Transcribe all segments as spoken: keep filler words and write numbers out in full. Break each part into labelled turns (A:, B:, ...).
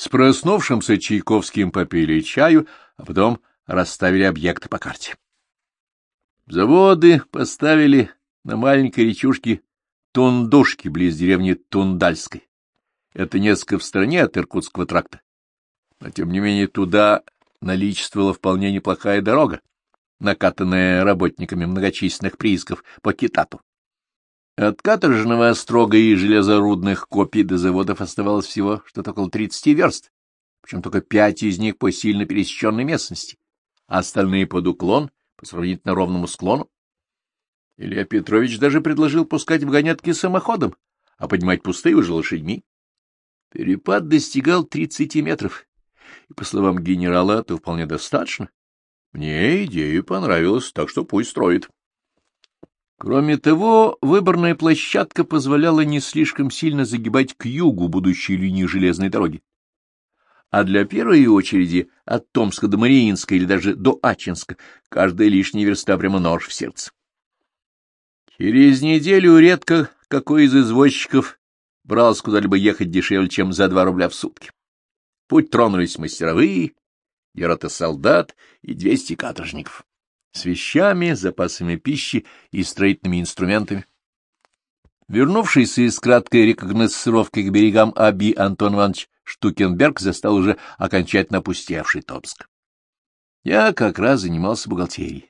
A: С проснувшимся Чайковским попили чаю, а потом расставили объекты по карте. Заводы поставили на маленькой речушке Тундушки, близ деревни Тундальской. Это несколько в стороне от Иркутского тракта. Но, тем не менее, туда наличествовала вполне неплохая дорога, накатанная работниками многочисленных приисков по Китату. От Каторжного острога и железорудных копий до заводов оставалось всего что-то около тридцати верст, причем только пять из них по сильно пересеченной местности, а остальные под уклон, по сравнительно ровному склону. Илья Петрович даже предложил пускать вгонятки самоходом, а поднимать пустые уже лошадьми. Перепад достигал тридцати метров, и, по словам генерала, это вполне достаточно. Мне идея понравилась, так что пусть строит. Кроме того, выборная площадка позволяла не слишком сильно загибать к югу будущей линии железной дороги. А для первой очереди от Томска до Мариинска или даже до Ачинска каждая лишняя верста прямо нож в сердце. Через неделю редко какой из извозчиков брался куда-либо ехать дешевле, чем за два рубля в сутки. Путь тронулись мастеровые, и рота солдат, и двести каторжников. С вещами, запасами пищи и строительными инструментами. Вернувшийся из краткой рекогносцировки к берегам Аби Антон Иванович Штукенберг застал уже окончательно опустевший Томск. Я как раз занимался бухгалтерией.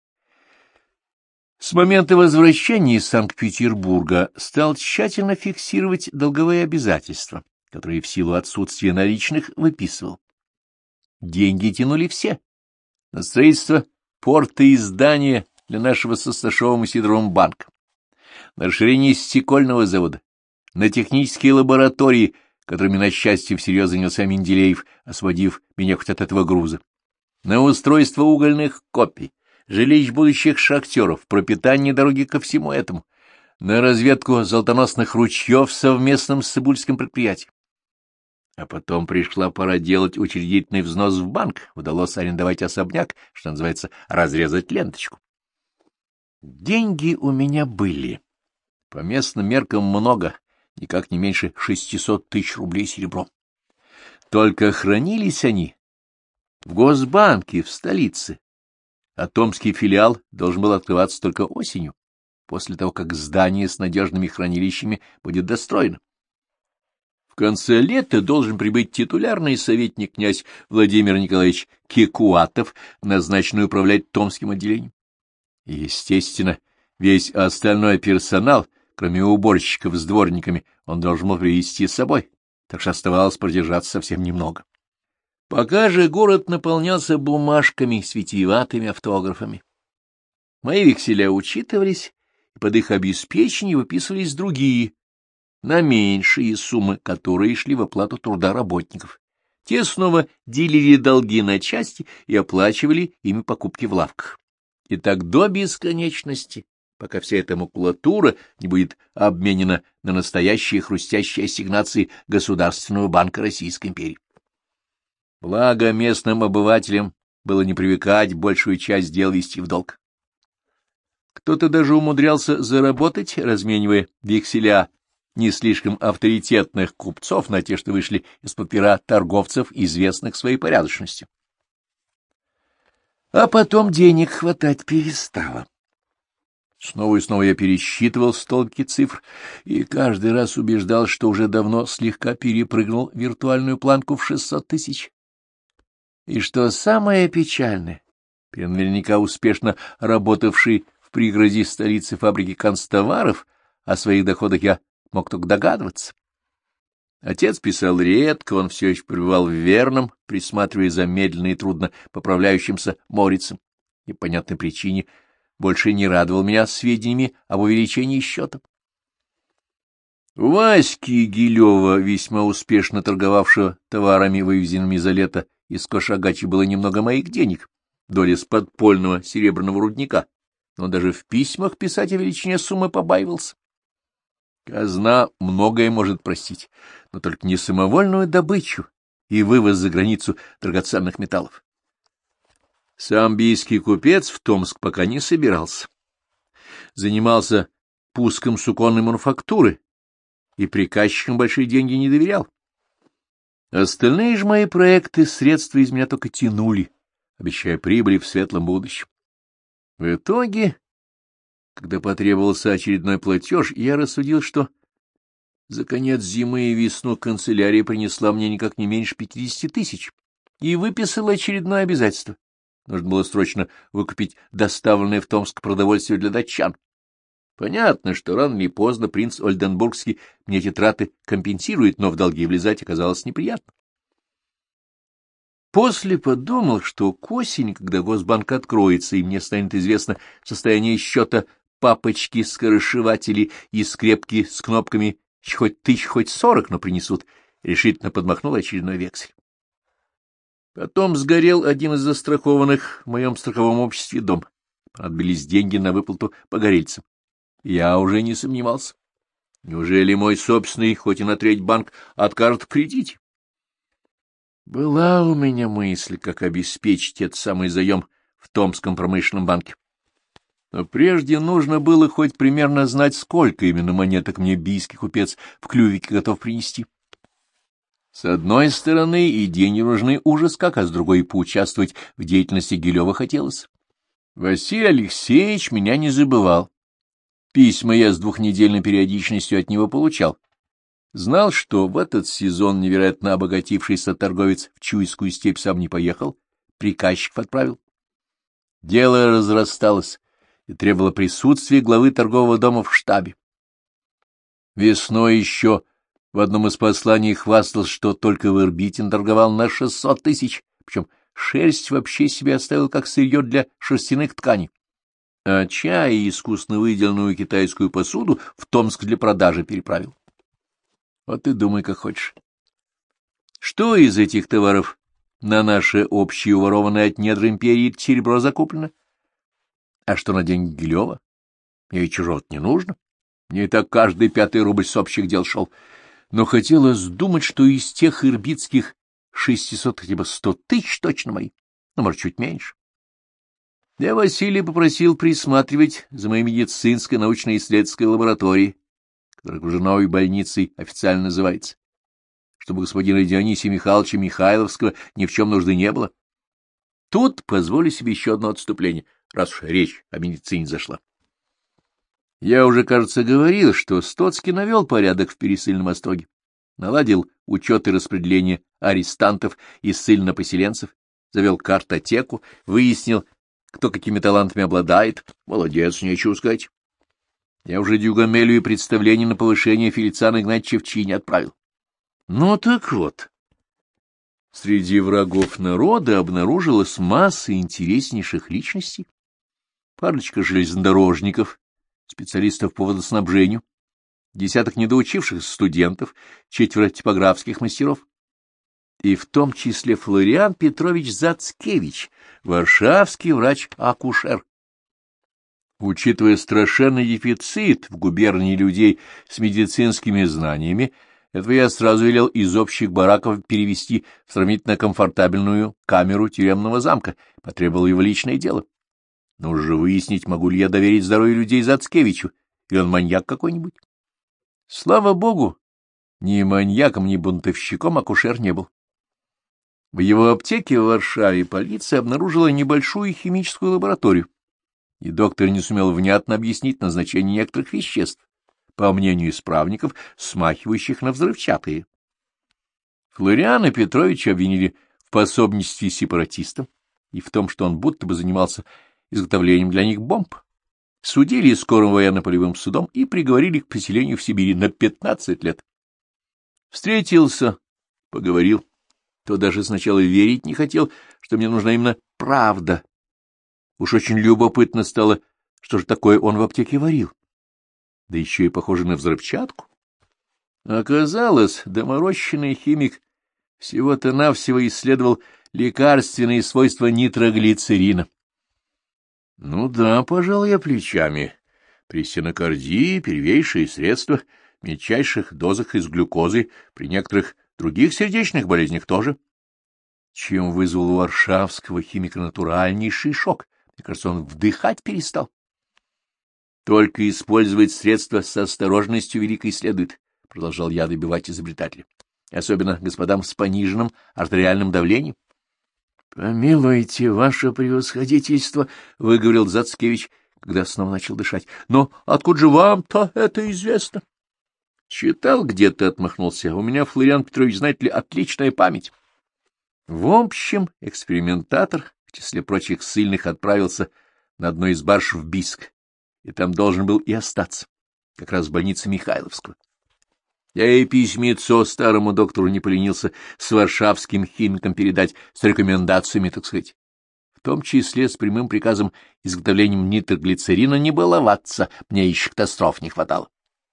A: С момента возвращения из Санкт-Петербурга стал тщательно фиксировать долговые обязательства, которые в силу отсутствия наличных выписывал. Деньги тянули все. На строительство порта и здания для нашего со Сташовым и Сидоровым банка, на расширение стекольного завода, на технические лаборатории, которыми, на счастье, всерьез занялся Менделеев, освободив меня хоть от этого груза, на устройство угольных копий, жилищ будущих шахтеров, пропитание дороги ко всему этому, на разведку золотоносных ручьев совместным с Цибульским предприятием. А потом пришла пора делать учредительный взнос в банк, удалось арендовать особняк, что называется, разрезать ленточку. Деньги у меня были. По местным меркам много, никак не меньше шестисот тысяч рублей серебром. Только хранились они в Госбанке в столице, а томский филиал должен был открываться только осенью, после того, как здание с надежными хранилищами будет достроено. В конце лета должен прибыть титулярный советник князь Владимир Николаевич Кекуатов, назначенный управлять томским отделением. И, естественно, весь остальной персонал, кроме уборщиков с дворниками, он должен был привезти с собой, так что оставалось продержаться совсем немного. Пока же город наполнялся бумажками с витиеватыми автографами. Мои векселя учитывались, и под их обеспечение выписывались другие, на меньшие суммы, которые шли в оплату труда работников. Те снова делили долги на части и оплачивали ими покупки в лавках. И так до бесконечности, пока вся эта макулатура не будет обменена на настоящие хрустящие ассигнации Государственного банка Российской империи. Благо местным обывателям было не привыкать большую часть дел вести в долг. Кто-то даже умудрялся заработать, разменивая векселя не слишком авторитетных купцов на те, что вышли из-под пера торговцев, известных своей порядочностью. А потом денег хватать перестало. Снова и снова я пересчитывал столбики цифр и каждый раз убеждал, что уже давно слегка перепрыгнул виртуальную планку в шестьсот тысяч. И что самое печальное, при наверняка успешно работавшей в пригороде столицы фабрики канцтоваров, о своих доходах я мог только догадываться. Отец писал редко, он все еще пребывал в Верном, присматривая за медленно и трудно поправляющимся Морицем, и по понятной причине больше не радовал меня сведениями об увеличении счета. У Васьки Гилева, весьма успешно торговавшего товарами, вывезенными за лето из Кошагачи, было немного моих денег, доля с подпольного серебряного рудника, но даже в письмах писать о величине суммы побаивался. Казна многое может простить, но только не самовольную добычу и вывоз за границу драгоценных металлов. Сам бийский купец в Томск пока не собирался. Занимался пуском суконной мануфактуры и приказчикам большие деньги не доверял. Остальные же мои проекты средства из меня только тянули, обещая прибыли в светлом будущем. В итоге, когда потребовался очередной платеж, я рассудил, что за конец зимы и весну канцелярия принесла мне никак не меньше пятидесяти тысяч и выписала очередное обязательство. Нужно было срочно выкупить доставленное в Томск продовольствие для датчан. Понятно, что рано или поздно принц Ольденбургский мне эти траты компенсирует, но в долги влезать оказалось неприятно. После подумал, что к осени, когда Госбанк откроется, и мне станет известно состояние счета папочки скоросшивателей и скрепки с кнопками хоть тысяч, хоть сорок, но принесут, решительно подмахнул очередной вексель. Потом сгорел один из застрахованных в моем страховом обществе дом. Понадобились деньги на выплату погорельцам. Я уже не сомневался. Неужели мой собственный, хоть и на треть банк, откажет в кредите? Была у меня мысль, как обеспечить этот самый заем в Томском промышленном банке. Но прежде нужно было хоть примерно знать, сколько именно монеток мне бийский купец в клювике готов принести. С одной стороны, и деньги нужны ужас как, а с другой и поучаствовать в деятельности Гилева хотелось. Василий Алексеевич меня не забывал. Письма я с двухнедельной периодичностью от него получал. Знал, что в этот сезон невероятно обогатившийся торговец в Чуйскую степь сам не поехал, приказчик отправил. Дело разрасталось и требовало присутствия главы торгового дома в штабе. Весной еще в одном из посланий хвастался, что только в Ирбите торговал на шестьсот тысяч, причем шерсть вообще себе оставил как сырье для шерстяных тканей, а чай и искусно выделанную китайскую посуду в Томск для продажи переправил. Вот и думай, как хочешь. Что из этих товаров на наше общее уворованное от недр империи серебро закуплено? А что на деньги Гилева? Мне и чужого не нужно. Мне и так каждый пятый рубль с общих дел шел. Но хотелось думать, что из тех ирбитских шестисот хотя бы сто тысяч точно мои, ну, может, чуть меньше. Я Василия попросил присматривать за моей медицинской научно-исследовательской лабораторией, которая окружной больницей официально называется, чтобы господина Дионисия Михайловича Михайловского ни в чем нужды не было. Тут позволю себе еще одно отступление, раз уж речь о медицине зашла. Я уже, кажется, говорил, что Стоцкий навел порядок в Пересыльном остроге, наладил учет и распределение арестантов и ссыльно-поселенцев, завел картотеку, выяснил, кто какими талантами обладает. Молодец, нечего сказать. Я уже Дюгамелю и представление на повышение Фелициана Игнатьевича в чине отправил. Ну так вот, среди врагов народа обнаружилась масса интереснейших личностей. Парочка железнодорожников, специалистов по водоснабжению, десяток недоучившихся студентов, четверо типографских мастеров, и в том числе Флориан Петрович Зацкевич, варшавский врач-акушер. Учитывая страшенный дефицит в губернии людей с медицинскими знаниями, этого я сразу велел из общих бараков перевести в сравнительно комфортабельную камеру тюремного замка, потребовал его личное дело. Нужно же выяснить, могу ли я доверить здоровье людей Зацкевичу, или он маньяк какой-нибудь. Слава богу, ни маньяком, ни бунтовщиком акушер не был. В его аптеке в Варшаве полиция обнаружила небольшую химическую лабораторию, и доктор не сумел внятно объяснить назначение некоторых веществ, по мнению исправников, смахивающих на взрывчатые. Флориана Петровича обвинили в пособничестве сепаратистам и в том, что он будто бы занимался изготовлением для них бомб. Судили скорым военно-полевым судом и приговорили к поселению в Сибири на пятнадцать лет. Встретился, поговорил. То даже сначала верить не хотел, что мне нужна именно правда. Уж очень любопытно стало, что же такое он в аптеке варил. Да еще и похоже на взрывчатку. Оказалось, доморощенный химик всего-то навсего исследовал лекарственные свойства нитроглицерина. Ну да, пожал я плечами. При стенокардии первейшие средства в мельчайших дозах из глюкозы, при некоторых других сердечных болезнях тоже. Чем вызвал у варшавского химика натуральнейший шок. Мне кажется, он вдыхать перестал. Только использовать средства с осторожностью великой следует, — продолжал я добивать изобретателя. особенно господам с пониженным артериальным давлением. — Помилуйте, ваше превосходительство, — выговорил Зацкевич, когда снова начал дышать. — Но откуда же вам-то это известно? — Читал где-то, — отмахнулся. — У меня, Флориан Петрович, знаете ли, отличная память. В общем, экспериментатор, в числе прочих ссыльных, отправился на одной из барж в Бийск, и там должен был и остаться, как раз в больнице Михайловского. Я и письмецо старому доктору не поленился с варшавским химиком передать, с рекомендациями, так сказать, в том числе с прямым приказом изготовлением нитроглицерина не баловаться, мне еще катастроф не хватало.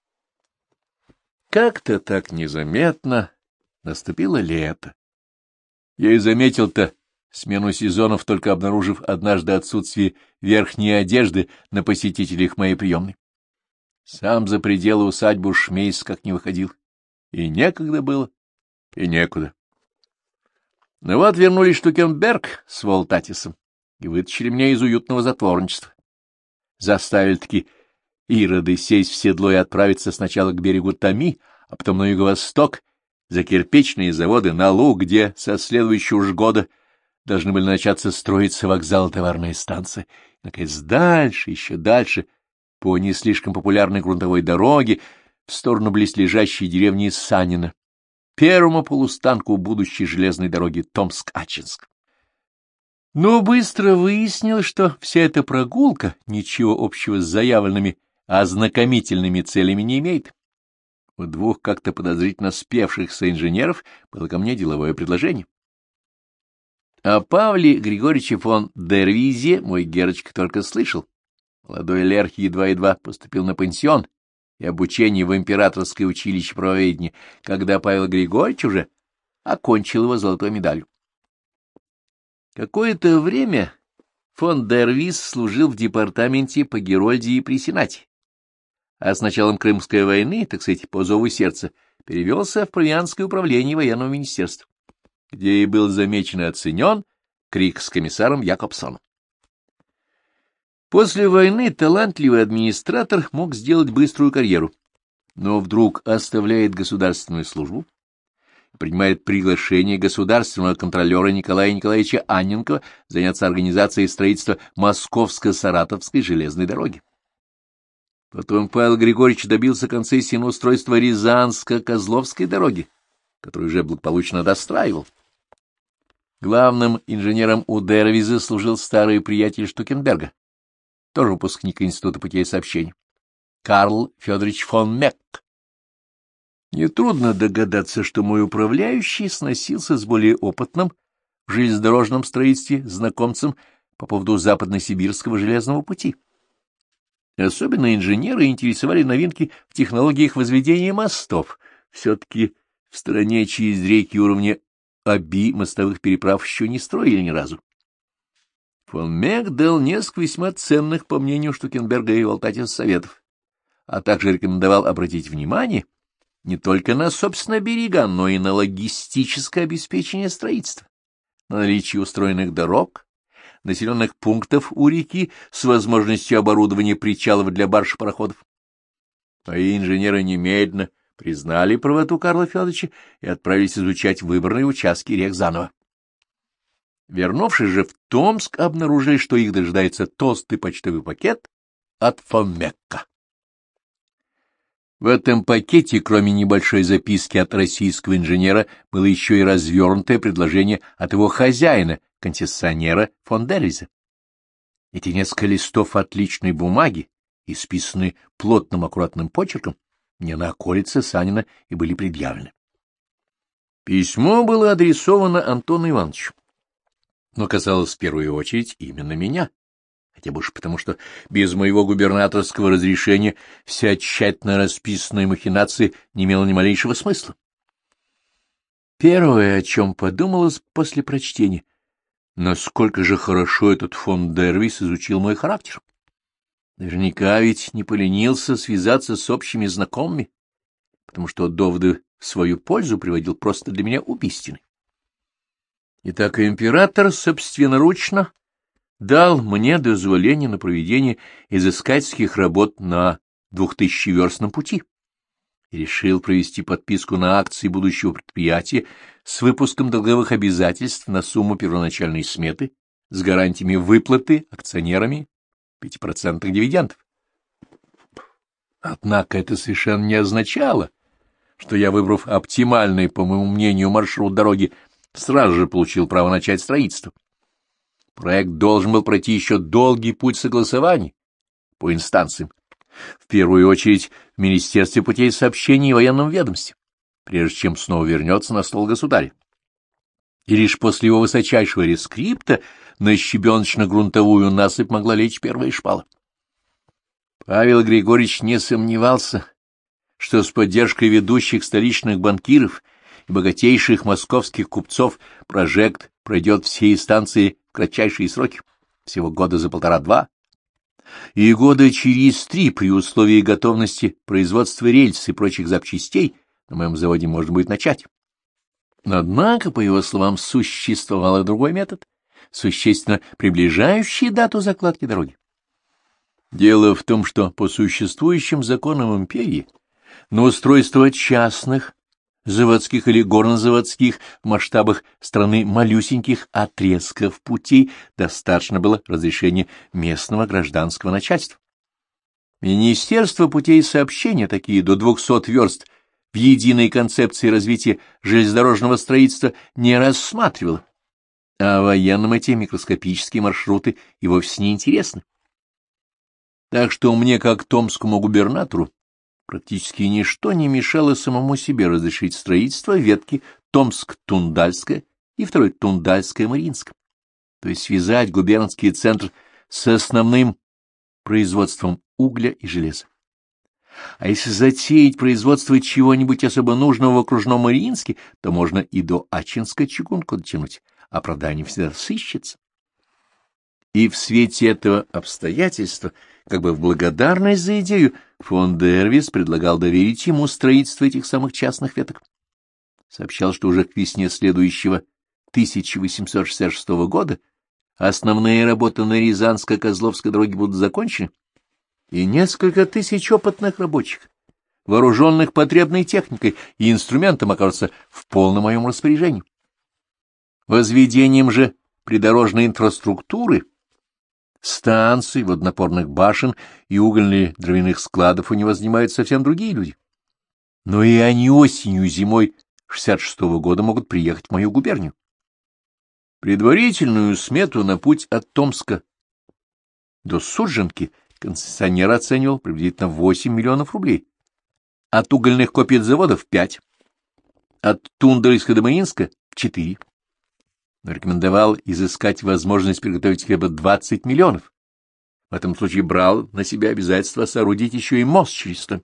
A: Как-то так незаметно наступило лето. Я и заметил-то смену сезонов, только обнаружив однажды отсутствие верхней одежды на посетителях моей приемной. Сам за пределы усадьбы уж месяц как не выходил. И некогда было, и некуда. Ну вот вернулись Штукенберг с Волтатисом и вытащили меня из уютного затворничества. Заставили-таки ироды сесть в седло и отправиться сначала к берегу Томи, а потом на юго-восток, за кирпичные заводы на Луг, где со следующего же года должны были начаться строиться вокзал и товарная станция. И, наконец, дальше, еще дальше, по не слишком популярной грунтовой дороге, в сторону близлежащей деревни Санина, первому полустанку будущей железной дороги Томск-Ачинск. Но быстро выяснилось, что вся эта прогулка ничего общего с заявленными ознакомительными целями не имеет. У двух как-то подозрительно спевшихся инженеров было ко мне деловое предложение. О Павле Григорьевиче фон Дервизе мой Герочка только слышал. Молодой Лерх едва-едва поступил на пансион и обучение в императорское училище правоведения, когда Павел Григорьевич уже окончил его золотой медалью. Какое-то время фон Дервиз служил в департаменте по Герольдии при Сенате, а с началом Крымской войны, так сказать, по зову сердца, перевелся в провианское управление военного министерства, где и был замечен и оценен крикс-комиссаром Якобсоном. После войны талантливый администратор мог сделать быструю карьеру, но вдруг оставляет государственную службу, принимает приглашение государственного контролера Николая Николаевича Анненкова заняться организацией строительства Московско-Саратовской железной дороги. Потом Павел Григорьевич добился концессии на устройство Рязанско-Козловской дороги, которую уже благополучно достраивал. Главным инженером у Дервиза служил старый приятель Штукенберга, тоже выпускник Института путей сообщений, Карл Федорович фон Мек. Нетрудно догадаться, что мой управляющий сносился с более опытным в железнодорожном строительстве знакомцем по поводу западно-сибирского железного пути. Особенно инженеры интересовали новинки в технологиях возведения мостов. Все-таки в стране через реки уровня Оби мостовых переправ еще не строили ни разу. Фон Мек дал несколько весьма ценных, по мнению Штукенберга и Волтатиса, советов, а также рекомендовал обратить внимание не только на, собственно, берега, но и на логистическое обеспечение строительства, на наличие устроенных дорог, населенных пунктов у реки с возможностью оборудования причалов для барж и пароходов. Мои инженеры немедленно признали правоту Карла Федоровича и отправились изучать выбранные участки рек заново. Вернувшись же в Томск, обнаружили, что их дожидается толстый почтовый пакет от фон Мекка. В этом пакете, кроме небольшой записки от российского инженера, было еще и развернутое предложение от его хозяина, концессионера фон Дервиза. Эти несколько листов отличной бумаги, исписанные плотным аккуратным почерком, мне на околице Санина и были предъявлены. Письмо было адресовано Антону Ивановичу, но касалось в первую очередь именно меня, хотя бы уж потому, что без моего губернаторского разрешения вся тщательно расписанная махинация не имела ни малейшего смысла. Первое, о чем подумалось после прочтения, насколько же хорошо этот фон Дервис изучил мой характер. Наверняка ведь не поленился связаться с общими знакомыми, потому что доводы в свою пользу приводил просто для меня убийственный. Итак, император собственноручно дал мне дозволение на проведение изыскательских работ на двухтысячеверстном пути и решил провести подписку на акции будущего предприятия с выпуском долговых обязательств на сумму первоначальной сметы с гарантиями выплаты акционерами пятипроцентных дивидендов. Однако это совершенно не означало, что я, выбрав оптимальный, по моему мнению, маршрут дороги, сразу же получил право начать строительство. Проект должен был пройти еще долгий путь согласований по инстанциям, в первую очередь в Министерстве путей сообщений и военном ведомстве, прежде чем снова вернется на стол государя. И лишь после его высочайшего рескрипта на щебеночно-грунтовую насыпь могла лечь первая шпала. Павел Григорьевич не сомневался, что с поддержкой ведущих столичных банкиров и богатейших московских купцов проект пройдет все инстанции в кратчайшие сроки, всего года за полтора-два, и года через три при условии готовности производства рельс и прочих запчастей на моем заводе можно будет начать. Однако, по его словам, существовал и другой метод, существенно приближающий дату закладки дороги. Дело в том, что по существующим законам империи на устройство частных, заводских или горнозаводских в масштабах страны малюсеньких отрезков путей достаточно было разрешения местного гражданского начальства. Министерство путей сообщения, такие до двухсот верст, в единой концепции развития железнодорожного строительства не рассматривало, а военным эти микроскопические маршруты и вовсе не интересны. Так что мне, как томскому губернатору, практически ничто не мешало самому себе разрешить строительство ветки Томск-Тундальская и второй Тундальская-Мариинская, то есть связать губернский центр с основным производством угля и железа. А если затеять производство чего-нибудь особо нужного в окружном Мариинске, то можно и до Ачинска чугунку дотянуть, оправдание всегда сыщется. И в свете этого обстоятельства, как бы в благодарность за идею, фон Дервис предлагал доверить ему строительство этих самых частных веток. Сообщал, что уже к весне следующего тысяча восемьсот шестьдесят шестого года основные работы на Рязанско-Козловской дороге будут закончены, и несколько тысяч опытных рабочих, вооруженных потребной техникой и инструментом, окажутся в полном моем распоряжении. Возведением же придорожной инфраструктуры, станций, водонапорных башен и угольно-дровяных складов у него занимаются совсем другие люди. Но и они осенью и зимой шестьдесят шестого года могут приехать в мою губернию. Предварительную смету на путь от Томска до Судженки концессионер оценивал приблизительно восемь миллионов рублей. От угольных копьезаводов — пять, от Тундальска до Мариинска — четыре. Но рекомендовал изыскать возможность приготовить хотя бы двадцать миллионов. В этом случае брал на себя обязательство соорудить еще и мост через Томь.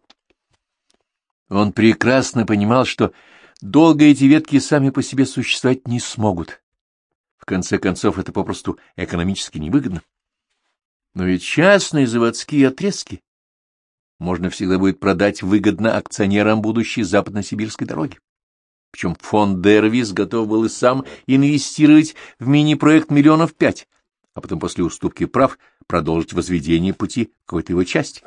A: Он прекрасно понимал, что долго эти ветки сами по себе существовать не смогут. В конце концов, это попросту экономически невыгодно. Но ведь частные заводские отрезки можно всегда будет продать выгодно акционерам будущей западно-сибирской дороги. Причем фон Дервис готов был и сам инвестировать в мини-проект миллионов пять, а потом после уступки прав продолжить возведение пути в какой-то его части.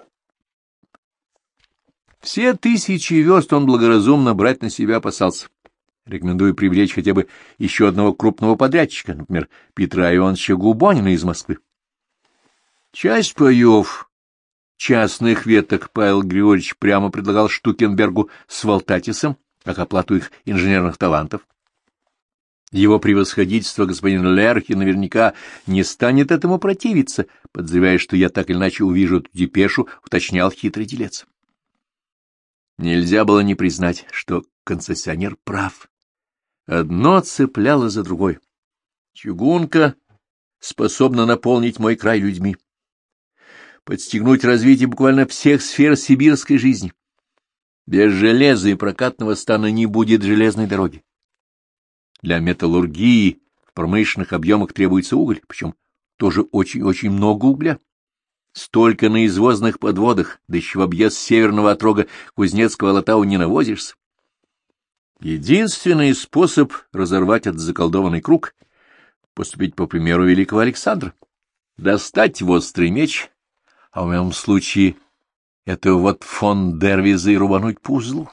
A: Все тысячи верст он благоразумно брать на себя опасался. Рекомендую привлечь хотя бы еще одного крупного подрядчика, например, Петра Ивановича Губонина из Москвы. Часть паев частных веток Павел Григорьевич прямо предлагал Штукенбергу с Валтатисом как оплату их инженерных талантов. Его превосходительство господин Лерхи наверняка не станет этому противиться, подозревая, что я так или иначе увижу эту депешу, уточнял хитрый делец. Нельзя было не признать, что концессионер прав. Одно цепляло за другое. Чугунка способна наполнить мой край людьми, подстегнуть развитие буквально всех сфер сибирской жизни. Без железа и прокатного стана не будет железной дороги. Для металлургии в промышленных объемах требуется уголь, причем тоже очень-очень много угля. Столько на извозных подводах, да еще в объезд северного отрога Кузнецкого Алатау не навозишься. Единственный способ разорвать этот заколдованный круг — поступить по примеру великого Александра, достать в острый меч, а в моем случае Это вот фон Дервиза и рубануть по узлу.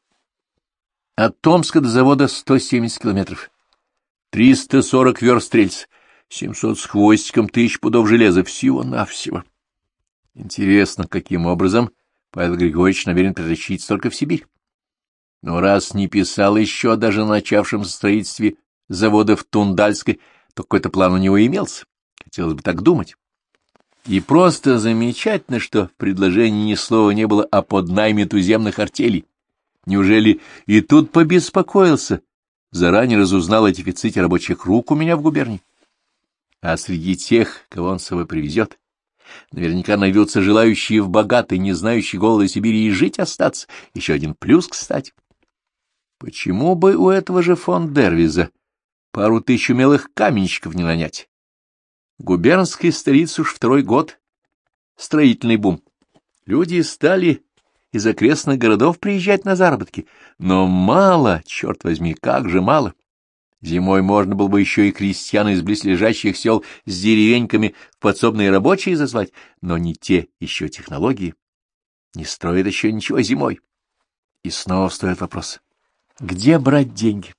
A: От Томска до завода сто семьдесят километров. триста сорок верст рельс, семьсот с хвостиком тысяч пудов железа, всего-навсего. Интересно, каким образом Павел Григорьевич намерен притащить столько в Сибирь? Но раз не писал еще о даже начавшемся строительстве завода в Тундальской, то какой-то план у него имелся. Хотелось бы так думать. И просто замечательно, что в предложении ни слова не было о поднайме туземных артелей. Неужели и тут побеспокоился? Заранее разузнал о дефиците рабочих рук у меня в губернии. А среди тех, кого он с собой привезет, наверняка найдутся желающие в богатой, не знающей голода Сибири и жить остаться. Еще один плюс, кстати. Почему бы у этого же фон Дервиза пару тысяч умелых каменщиков не нанять? Губернской столице уж второй год строительный бум. Люди стали из окрестных городов приезжать на заработки. Но мало, черт возьми, как же мало. Зимой можно было бы еще и крестьян из близлежащих сел с деревеньками в подсобные рабочие зазвать, но не те еще технологии. Не строят еще ничего зимой. И снова встает вопрос. Где брать деньги?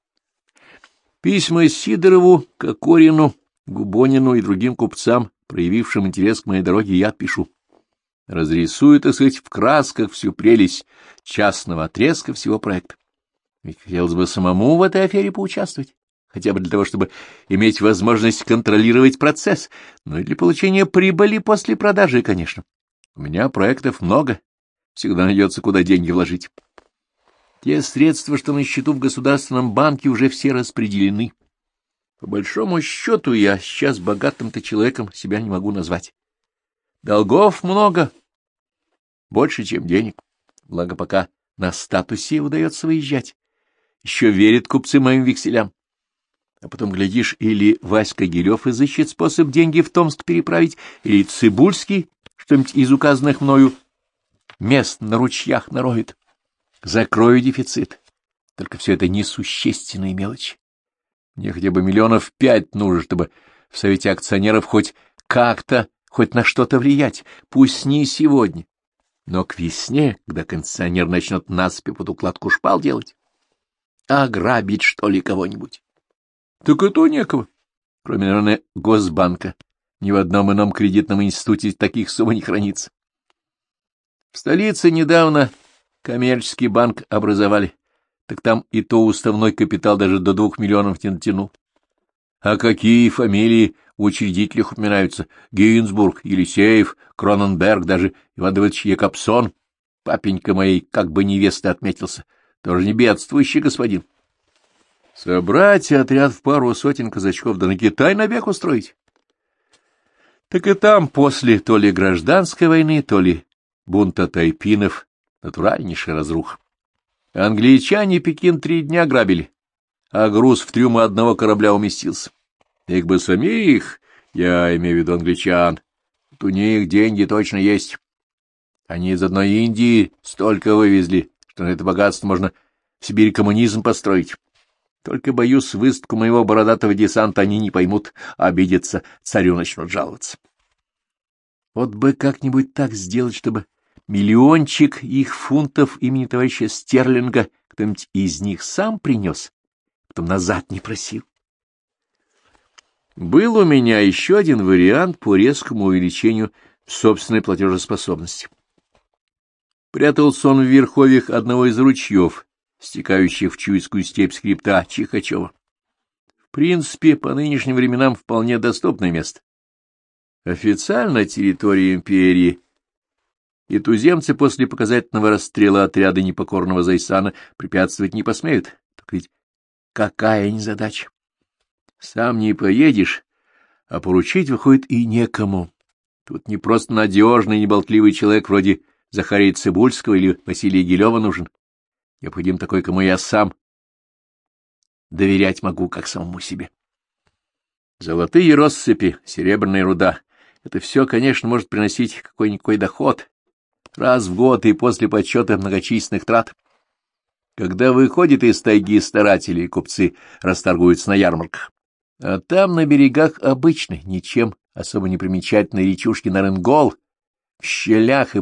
A: Письма Сидорову, Кокорину, Губонину и другим купцам, проявившим интерес к моей дороге, я отпишу. Разрисую, так сказать, в красках всю прелесть частного отрезка всего проекта. Ведь хотелось бы самому в этой афере поучаствовать, хотя бы для того, чтобы иметь возможность контролировать процесс, но и для получения прибыли после продажи, конечно. У меня проектов много, всегда найдется, куда деньги вложить. Те средства, что на счету в Государственном банке, уже все распределены. По большому счету, я сейчас богатым-то человеком себя не могу назвать. Долгов много, больше, чем денег. Благо, пока на статусе удается выезжать. Еще верят купцы моим векселям. А потом, глядишь, или Васька Гирев изыщет способ деньги в Томск переправить, или Цибульский что-нибудь из указанных мною мест на ручьях нароет. Закрою дефицит. Только все это несущественные мелочи. Мне хотя бы миллионов пять нужно, чтобы в совете акционеров хоть как-то, хоть на что-то влиять. Пусть не сегодня, но к весне, когда концессионер начнет наспех под укладку шпал делать. Ограбить, что ли, кого-нибудь? Так и то некого. Кроме, наверное, Госбанка. Ни в одном ином кредитном институте таких сумм не хранится. В столице недавно коммерческий банк образовали. Так там и то уставной капитал даже до двух миллионов не дотянул. А какие фамилии в учредителях упоминаются? Гинзбург, Елисеев, Кроненберг, даже Иван Давыдович Якобсон, папенька моей, как бы невеста отметился, тоже не бедствующий господин. Собрать отряд в пару сотен казачков, да на Китай навек устроить. Так и там после то ли гражданской войны, то ли бунта тайпинов натуральнейшая разруха. Англичане Пекин три дня грабили, а груз в трюмы одного корабля уместился. Их бы самих, я имею в виду англичан, у них деньги точно есть. Они из одной Индии столько вывезли, что на это богатство можно в Сибири коммунизм построить. Только, боюсь, выставку моего бородатого десанта они не поймут, обидятся, царю начнут жаловаться. Вот бы как-нибудь так сделать, чтобы миллиончик их фунтов имени товарища Стерлинга кто-нибудь из них сам принес, потом назад не просил. Был у меня еще один вариант по резкому увеличению собственной платежеспособности. Прятался он в верховьях одного из ручьев, стекающих в Чуйскую степь с хребта Чихачева. В принципе, по нынешним временам вполне доступное место. Официально территория империи, и туземцы после показательного расстрела отряда непокорного Зайсана препятствовать не посмеют. Так ведь какая незадача! Сам не поедешь, а поручить, выходит, и некому. Тут не просто надежный, неболтливый человек вроде Захария Цибульского или Василия Гилева нужен. Необходим такой, кому я сам доверять могу, как самому себе. Золотые россыпи, серебряная руда — это все, конечно, может приносить какой-никакой доход раз в год и после подсчета многочисленных трат. Когда выходят из тайги старатели и купцы расторгуются на ярмарках. А там на берегах обычной, ничем особо не примечательной речушки Наренгол, в щелях и под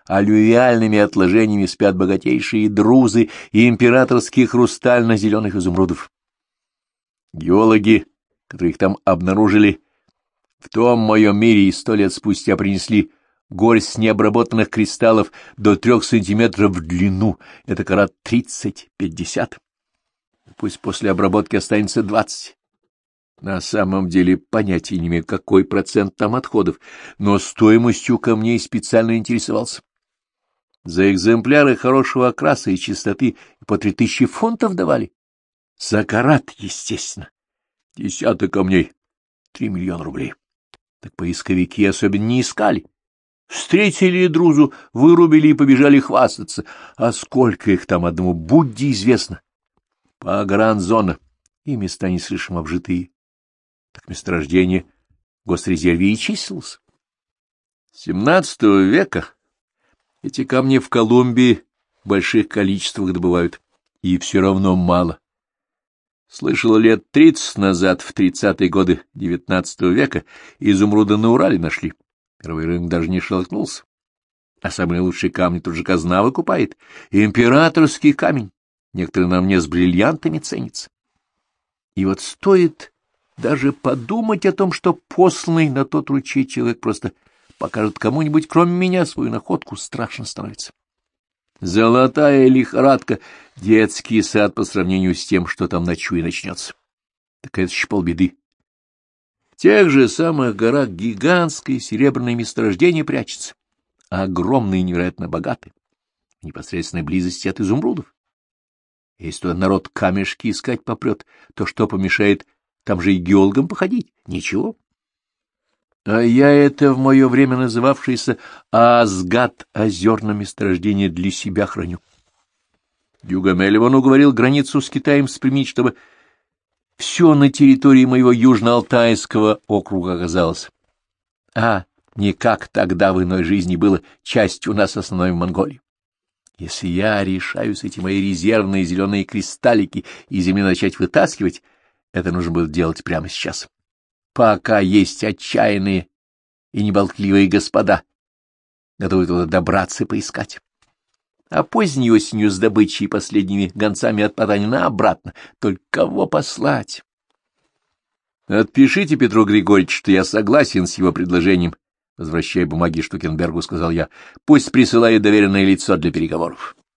A: аллювиальными отложениями спят богатейшие друзы и императорские хрустально-зеленых изумрудов. Геологи, которые их там обнаружили, в том моем мире и сто лет спустя принесли горсть необработанных кристаллов до трех сантиметров в длину. Это карат тридцать-пятьдесят. Пусть после обработки останется двадцать. На самом деле понятия не имею, какой процент там отходов, но стоимостью камней специально интересовался. За экземпляры хорошего окраса и чистоты по три тысячи фунтов давали. За карат, естественно. Десяток камней — три миллиона рублей. Так поисковики особенно не искали. Встретили друзу, вырубили и побежали хвастаться. А сколько их там одному Будде известно. Погранзона и места не слишком обжитые. Так месторождение в госрезерве и числилось. С семнадцатого века эти камни в Колумбии в больших количествах добывают, и все равно мало. Слышал, лет тридцать назад, в тридцатые годы девятнадцатого века, изумруды на Урале нашли. Первый рынок даже не шелохнулся. А самые лучшие камни тут же казна выкупает. Императорский камень. Некоторые на мне с бриллиантами ценятся. И вот стоит даже подумать о том, что посланный на тот ручей человек просто покажет кому-нибудь, кроме меня, свою находку, страшно становится. Золотая лихорадка — детский сад по сравнению с тем, что там ночью и начнется. Так это еще полбеды. В тех же самых горах гигантское серебряное месторождение прячется, огромные и невероятно богатые, в непосредственной близости от изумрудов. Если туда народ камешки искать попрет, то что помешает там же и геологам походить? Ничего. А я это в мое время называвшееся Асгат озерное месторождение для себя храню. Дюгамель-Иван уговорил границу с Китаем спрямить, чтобы все на территории моего Южно-Алтайского округа оказалось. А не как тогда в иной жизни было частью у нас основной в Монголии. Если я решаюсь эти мои резервные зеленые кристаллики из земли начать вытаскивать, это нужно было делать прямо сейчас. Пока есть отчаянные и неболтливые господа, готовы туда добраться и поискать. А поздней осенью с добычей и последними гонцами от Потанина обратно. Только кого послать? Отпишите Петру Григорьевичу, что я согласен с его предложением. Возвращая бумаги Штукенбергу, сказал я, пусть присылает доверенное лицо для переговоров.